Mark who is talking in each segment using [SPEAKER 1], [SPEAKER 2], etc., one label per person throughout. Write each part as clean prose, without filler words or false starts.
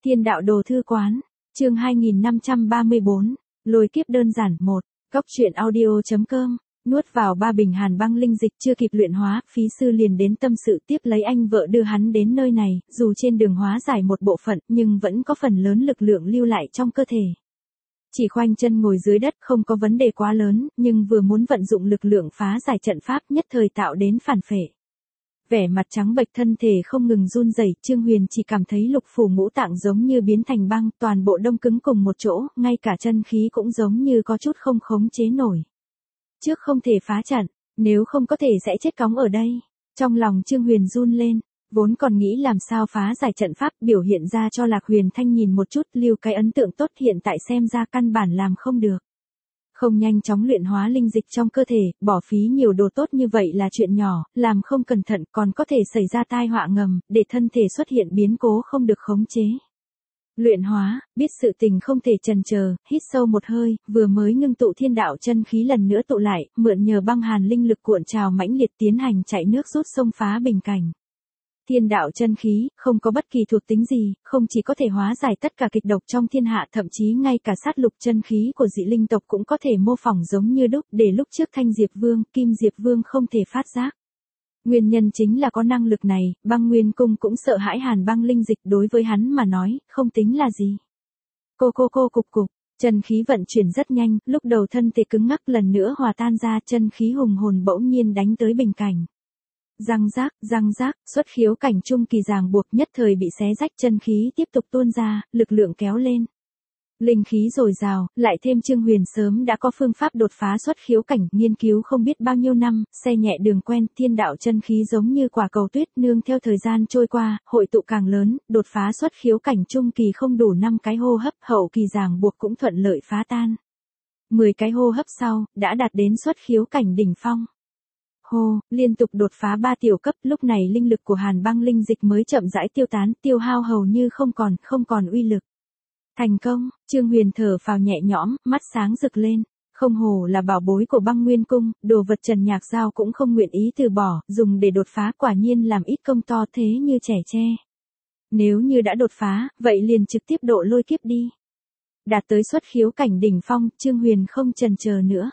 [SPEAKER 1] Thiên đạo đồ thư quán, chương 2534, lôi kiếp đơn giản 1, góc truyện audio.com, nuốt vào 3 bình hàn băng linh dịch chưa kịp luyện hóa, phí sư liền đến tâm sự tiếp lấy anh vợ đưa hắn đến nơi này, dù trên đường hóa giải một bộ phận nhưng vẫn có phần lớn lực lượng lưu lại trong cơ thể. Chỉ khoanh chân ngồi dưới đất không có vấn đề quá lớn, nhưng vừa muốn vận dụng lực lượng phá giải trận pháp nhất thời tạo đến phản phệ. Vẻ mặt trắng bệch thân thể không ngừng run rẩy, Trương Huyền chỉ cảm thấy lục phủ ngũ tạng giống như biến thành băng, toàn bộ đông cứng cùng một chỗ, ngay cả chân khí cũng giống như có chút không khống chế nổi. Trước không thể phá trận, nếu không có thể sẽ chết cóng ở đây. Trong lòng Trương Huyền run lên, vốn còn nghĩ làm sao phá giải trận pháp biểu hiện ra cho Lạc Huyền Thanh nhìn một chút, lưu cái ấn tượng tốt, hiện tại xem ra căn bản làm không được. Không nhanh chóng luyện hóa linh dịch trong cơ thể, bỏ phí nhiều đồ tốt như vậy là chuyện nhỏ, làm không cẩn thận còn có thể xảy ra tai họa ngầm, để thân thể xuất hiện biến cố không được khống chế. Luyện hóa, biết sự tình không thể chần chờ, hít sâu một hơi, vừa mới ngưng tụ thiên đạo chân khí lần nữa tụ lại, mượn nhờ băng hàn linh lực cuộn trào mãnh liệt tiến hành chạy nước rút xông phá bình cảnh. Thiên đạo chân khí, không có bất kỳ thuộc tính gì, không chỉ có thể hóa giải tất cả kịch độc trong thiên hạ, thậm chí ngay cả sát lục chân khí của dị linh tộc cũng có thể mô phỏng giống như đúc, để lúc trước Thanh Diệp Vương, Kim Diệp Vương không thể phát giác. Nguyên nhân chính là có năng lực này, Băng Nguyên Cung cũng sợ hãi hàn băng linh dịch, đối với hắn mà nói, không tính là gì. Cô cục cục, chân khí vận chuyển rất nhanh, lúc đầu thân thể cứng ngắc lần nữa hòa tan ra, chân khí hùng hồn bỗng nhiên đánh tới bình cảnh. Răng rác, xuất khiếu cảnh trung kỳ ràng buộc nhất thời bị xé rách, chân khí tiếp tục tuôn ra, lực lượng kéo lên. Linh khí dồi dào, lại thêm Trương Huyền sớm đã có phương pháp đột phá xuất khiếu cảnh, nghiên cứu không biết bao nhiêu năm, xe nhẹ đường quen, thiên đạo chân khí giống như quả cầu tuyết, nương theo thời gian trôi qua, hội tụ càng lớn, đột phá xuất khiếu cảnh trung kỳ không đủ 5 cái hô hấp, hậu kỳ ràng buộc cũng thuận lợi phá tan. 10 cái hô hấp sau, đã đạt đến xuất khiếu cảnh đỉnh phong. Hô, liên tục đột phá 3 tiểu cấp, lúc này linh lực của hàn băng linh dịch mới chậm rãi tiêu tán, tiêu hao hầu như không còn uy lực. Thành công, Trương Huyền thở phào nhẹ nhõm, mắt sáng rực lên, không hổ là bảo bối của Băng Nguyên Cung, đồ vật Trần Nhạc Giao cũng không nguyện ý từ bỏ, dùng để đột phá quả nhiên làm ít công to thế như trẻ tre. Nếu như đã đột phá, vậy liền trực tiếp độ lôi kiếp đi. Đạt tới xuất khiếu cảnh đỉnh phong, Trương Huyền không chần chờ nữa.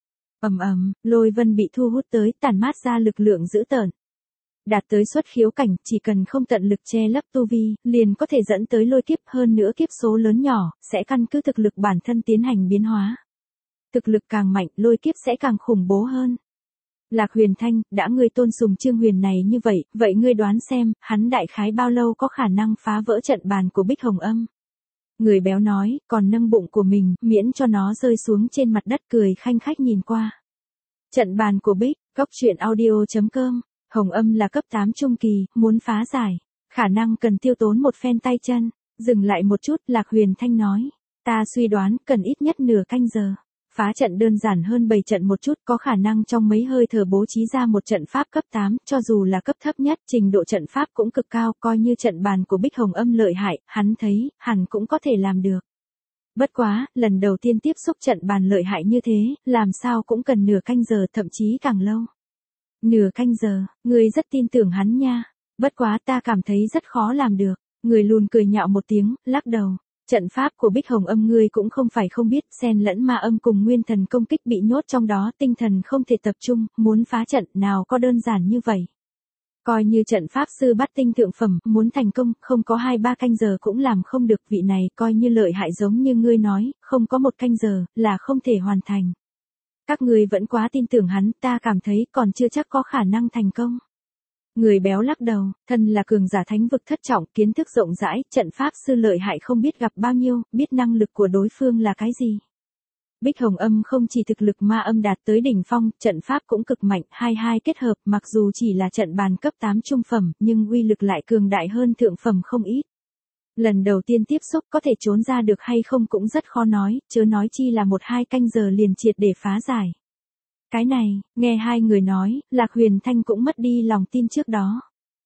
[SPEAKER 1] Lôi vân bị thu hút tới, tản mát ra lực lượng dữ tợn. Đạt tới xuất khiếu cảnh, chỉ cần không tận lực che lấp tu vi, liền có thể dẫn tới lôi kiếp, hơn nữa kiếp số lớn nhỏ, sẽ căn cứ thực lực bản thân tiến hành biến hóa. Thực lực càng mạnh, lôi kiếp sẽ càng khủng bố hơn. Lạc Huyền Thanh, đã ngươi tôn sùng Trương Huyền này như vậy ngươi đoán xem, hắn đại khái bao lâu có khả năng phá vỡ trận bàn của Bích Hồng Âm. Người béo nói, còn nâng bụng của mình, miễn cho nó rơi xuống trên mặt đất, cười khanh khách nhìn qua. Trận bàn của Bích, góc truyện audio.com, Hồng Âm là cấp 8 trung kỳ, muốn phá giải, khả năng cần tiêu tốn một phen tay chân. Dừng lại một chút, Lạc Huyền Thanh nói, ta suy đoán cần ít nhất nửa canh giờ. Phá trận đơn giản hơn 7 trận một chút, có khả năng trong mấy hơi thở bố trí ra một trận pháp cấp 8, cho dù là cấp thấp nhất, trình độ trận pháp cũng cực cao, coi như trận bàn của Bích Hồng Âm lợi hại, hắn thấy, hẳn cũng có thể làm được. Bất quá, lần đầu tiên tiếp xúc trận bàn lợi hại như thế, làm sao cũng cần nửa canh giờ, thậm chí càng lâu. Nửa canh giờ, ngươi rất tin tưởng hắn nha. Bất quá ta cảm thấy rất khó làm được. Người lùn cười nhạo một tiếng, lắc đầu. Trận pháp của Bích Hồng Âm ngươi cũng không phải không biết, xen lẫn ma âm cùng nguyên thần công kích bị nhốt trong đó, tinh thần không thể tập trung, muốn phá trận nào có đơn giản như vậy. Coi như trận pháp sư bát tinh thượng phẩm, muốn thành công, không có 2-3 canh giờ cũng làm không được, vị này coi như lợi hại giống như ngươi nói, không có 1 canh giờ, là không thể hoàn thành. Các ngươi vẫn quá tin tưởng hắn, ta cảm thấy còn chưa chắc có khả năng thành công. Người béo lắc đầu, thân là cường giả thánh vực thất trọng, kiến thức rộng rãi, trận pháp sư lợi hại không biết gặp bao nhiêu, biết năng lực của đối phương là cái gì. Bích Hồng Âm không chỉ thực lực ma âm đạt tới đỉnh phong, trận pháp cũng cực mạnh, hai kết hợp, mặc dù chỉ là trận bàn cấp 8 trung phẩm, nhưng uy lực lại cường đại hơn thượng phẩm không ít. Lần đầu tiên tiếp xúc có thể trốn ra được hay không cũng rất khó nói, chớ nói chi là 1-2 canh giờ liền triệt để phá giải. Cái này, nghe hai người nói, Lạc Huyền Thanh cũng mất đi lòng tin trước đó.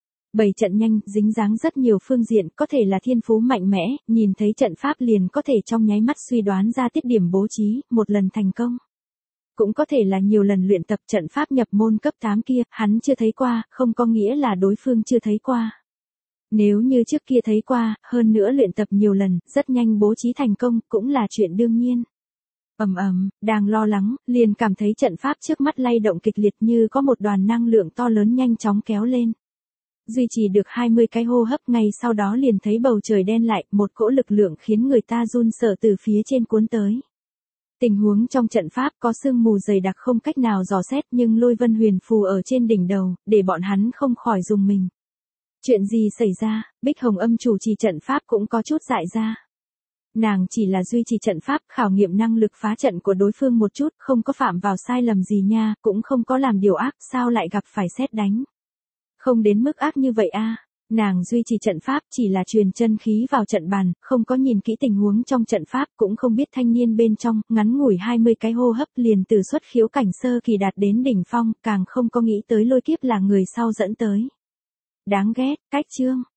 [SPEAKER 1] 7 trận nhanh, dính dáng rất nhiều phương diện, có thể là thiên phú mạnh mẽ, nhìn thấy trận pháp liền có thể trong nháy mắt suy đoán ra tiết điểm bố trí, một lần thành công. Cũng có thể là nhiều lần luyện tập trận pháp nhập môn cấp 8 kia, hắn chưa thấy qua, không có nghĩa là đối phương chưa thấy qua. Nếu như trước kia thấy qua, hơn nữa luyện tập nhiều lần, rất nhanh bố trí thành công, cũng là chuyện đương nhiên. Đang lo lắng, liền cảm thấy trận pháp trước mắt lay động kịch liệt như có một đoàn năng lượng to lớn nhanh chóng kéo lên. Duy trì được 20 cái hô hấp ngay sau đó liền thấy bầu trời đen lại, một cỗ lực lượng khiến người ta run sợ từ phía trên cuốn tới. Tình huống trong trận pháp có sương mù dày đặc không cách nào dò xét nhưng lôi vân huyền phù ở trên đỉnh đầu, để bọn hắn không khỏi rùng mình. Chuyện gì xảy ra, Bích Hồng Âm chủ trì trận pháp cũng có chút dại ra. Nàng chỉ là duy trì trận pháp khảo nghiệm năng lực phá trận của đối phương một chút, không có phạm vào sai lầm gì nha, cũng không có làm điều ác, sao lại gặp phải sét đánh. Không đến mức ác như vậy a. Nàng duy trì trận pháp chỉ là truyền chân khí vào trận bàn, không có nhìn kỹ tình huống trong trận pháp, cũng không biết thanh niên bên trong, ngắn ngủi 20 cái hô hấp liền từ xuất khiếu cảnh sơ kỳ đạt đến đỉnh phong, càng không có nghĩ tới lôi kiếp là người sau dẫn tới. Đáng ghét, cách chương.